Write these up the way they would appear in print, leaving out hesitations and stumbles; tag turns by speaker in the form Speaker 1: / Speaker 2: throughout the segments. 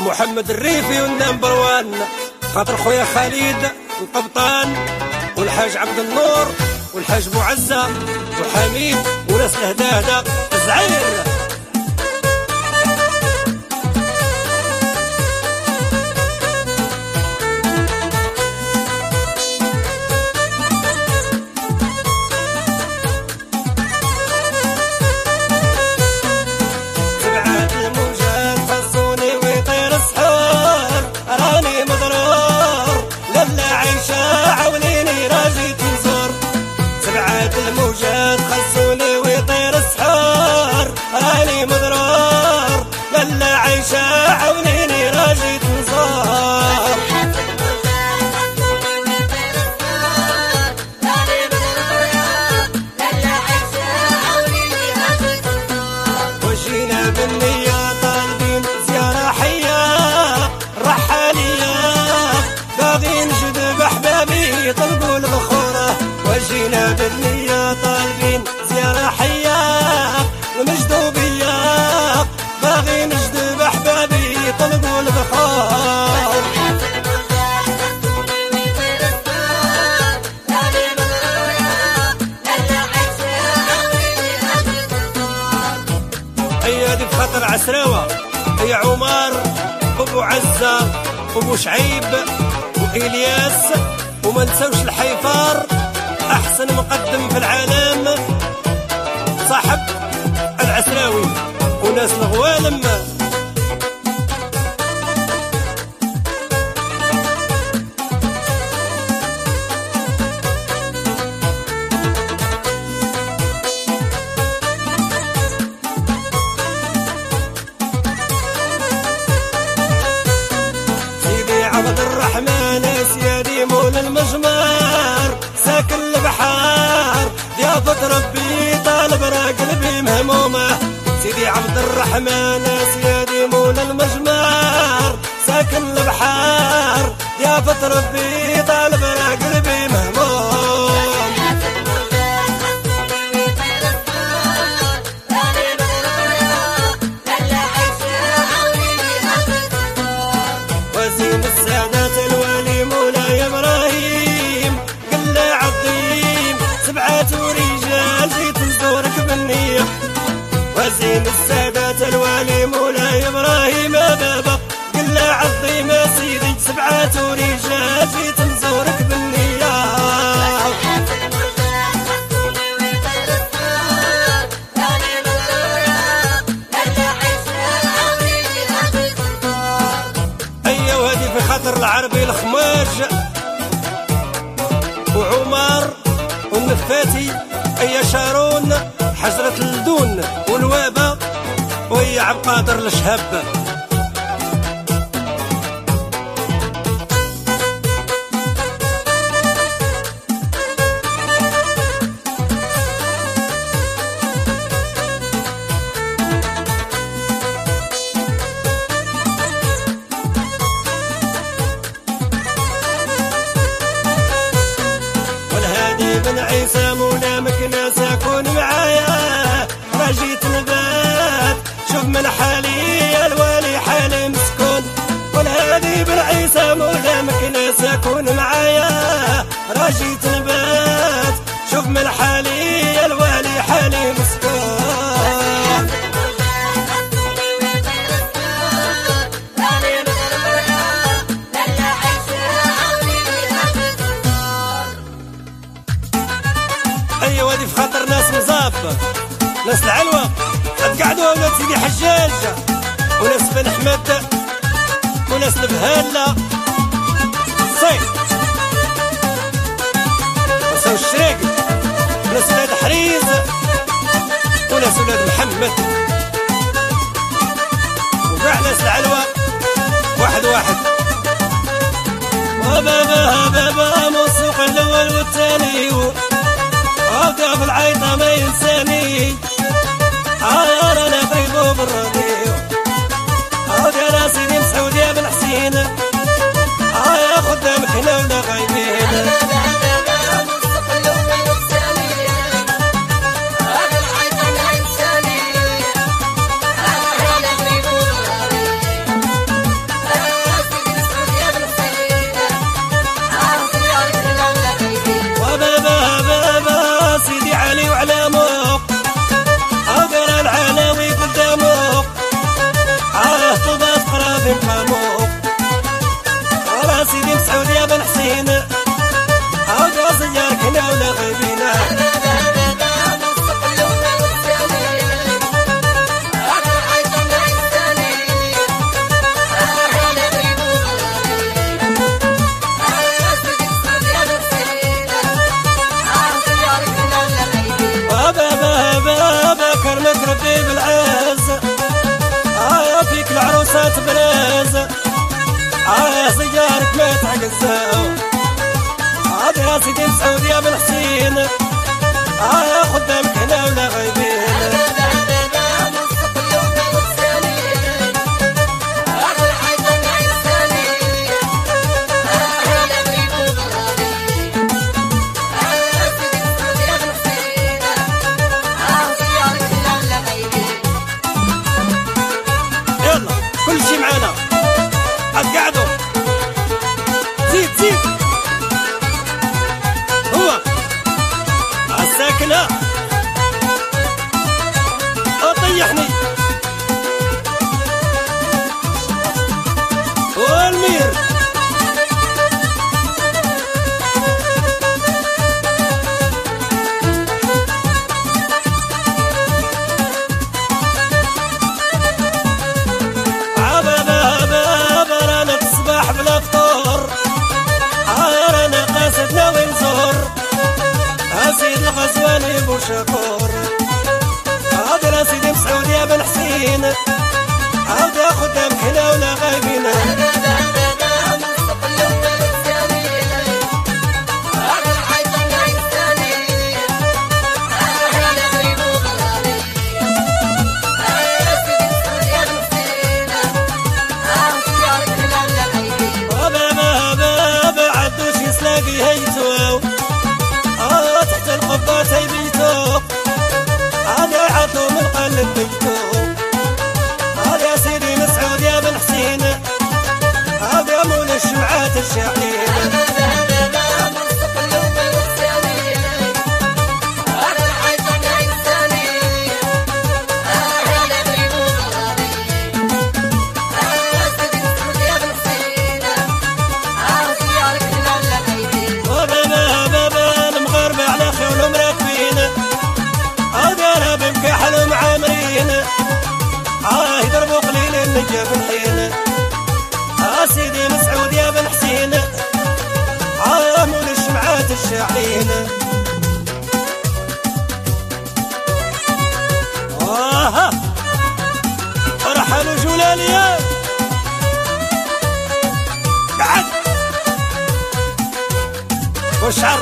Speaker 1: محمد الريفي والنمبر وان، خاطر خويا خالد القبطان والحاج عبد النور والحاج معزة وحميد وناس الهداهدة الزعير.
Speaker 2: الموجات خصوني ويطير السحور، راني مضرور للا عيشة عونيني راجي تنصور. وجينا بالنية طالبين زيارة حية رحالية، باغي نجذب أحبابي يطلبوا البخورة. وجينا بالنية طالبين زيارة حية ومجذوبية، باغي نجذب أحبابي يطلبوا البخور.
Speaker 1: هيا بخاطر عسراوة، هي عمر وابو عزة وابو شعيب وإلياس، وما نساوش الحيفار أحسن مقدم في العالم صاحب العسراوي وناس الغوالم.
Speaker 2: سيدي عبد الرحمن سيدي مول المجمار، ساكن البحار ضيافة ربي طالب را قلبي مهمومة. سيدي عبد الرحمن سيدي مول المجمار، ساكن البحار ضيافة ربي طالب را قلبي مهموم. وزين السادات الوالي مولاي ابراهيم، قل عظيم سبعة ورجال جيت نزورك بالنية. وزين السادات الوالي مولاي ابراهيم بابا، قل عظيم سيدي سبعة ورجال جيت نزورك بالنية.
Speaker 1: هيا وهذه في خاطر العربي الخماج وعمر والنفاتي، هيا شارون حجرة الدون والوابة، وهي عبد القادر الشهاب.
Speaker 2: بن عيسى مولا مكناس اكون معايا، راجيت نبات شوف من حالي الوالي حالي مسكون. والهادي بن عيسى مولا مكناس اكون معايا، راجيت نبات شوف من حالي الوالي حالي مسكون.
Speaker 1: هيا وادي في خاطر ناس مزاب، ناس العلوة قعدوا ولاد سيدي حجاج وناس بن احمد وناس البهالة صيف وناس الشريق وناس ولاد حريز وناس ولاد محمد وكاع ناس العلوة واحد واحد.
Speaker 2: وبابا بابا موسوق الاول والثاني، وقف في العيطة ما ينساني، انا طيبو بالرضيع. يا سيدي مسعود يا بن حسين، يا خدامك هنا ولا غايبين. ما تبرز سيارك ما تعقزها عاد يا سيدي مسعود يا بن حسين خدامك هنا ولا غايبين كل شي معانا قعدوا زيد زيد هو الساكنة طيحني والمير غزواني بو شكور عاد يا سيدي مسعود يا بن حسين عاد يا خدامك هنا ولا غايبين عدوش يسلاقي هيتو تحت القبة تيبيتو هذا عطو من قلب بيتو هذا يا سيدي مسعود يا بن حسين هذا يا مولى الشمعات الشاعين حلم عامرين يضربوا قليل النجا في الحين سيدي مسعود يا بن حسين مول الشمعات الشاعين رحلوا جلاليا قعد وشعر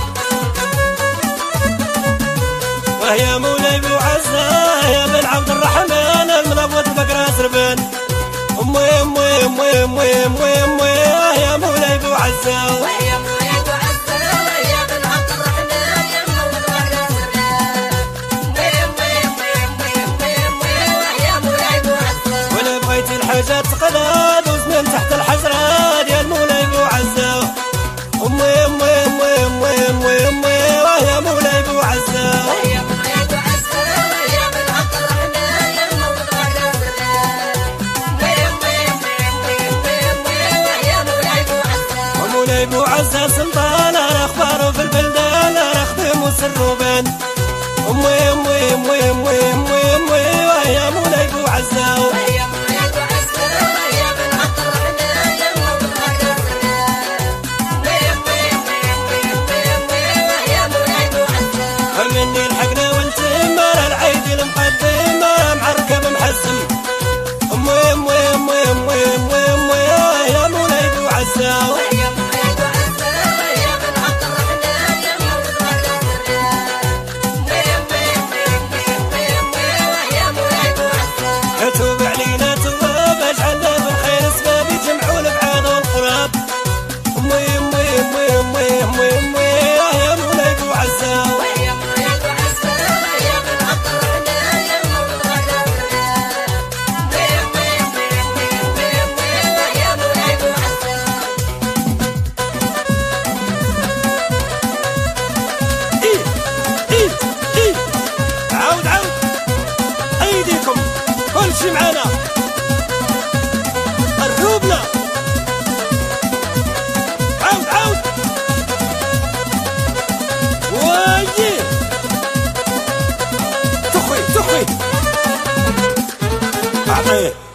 Speaker 2: وهي مولاي بو عزة يا بن عبد الرحمن المنبوط بقرا سربان امي امي امي امي امي امي يا مولاي بو عزة
Speaker 3: وهي مولاي بو عزة يا بن عبد الرحمن يا منبوط بقرا سربان امي امي امي امي امي يا مولاي بو عزة
Speaker 2: وانا بغيت الحاجات تقلاد وزنين تحت الحجرات يا مولاي بو عزة امي امي امي امي امي امي يا مولاي بو عزة بو عزة سلطان اخباره في البلدان اخدم وسروبان امي امي امي امي امي امي يا مولاي بو عزة
Speaker 3: وهي مولاي بو عزة يا بن عبد الرحمن يا منبوط بقرا سربان امي امي امي امي امي يا مولاي بو عزة
Speaker 2: مني الحقنا والتمر العيد المقدم معركب محزم امي امي امي امي امي امي يا مولاي بو عزة توب علينا توب اجعلنا بالخير اسباب يجمعوا الابعاد والقراب امي امي امي امي امي امي يا مولاي بو عزة
Speaker 3: وهي مولاي بو عزة يا بن عبد الرحمن يا منبوط بقرا سربان امي امي امي امي امي يا مولاي بو عزة
Speaker 2: ايه عاود عاود ايديكم كل شي معانا الروبنا عاود عاود ويي تخوي اعطيه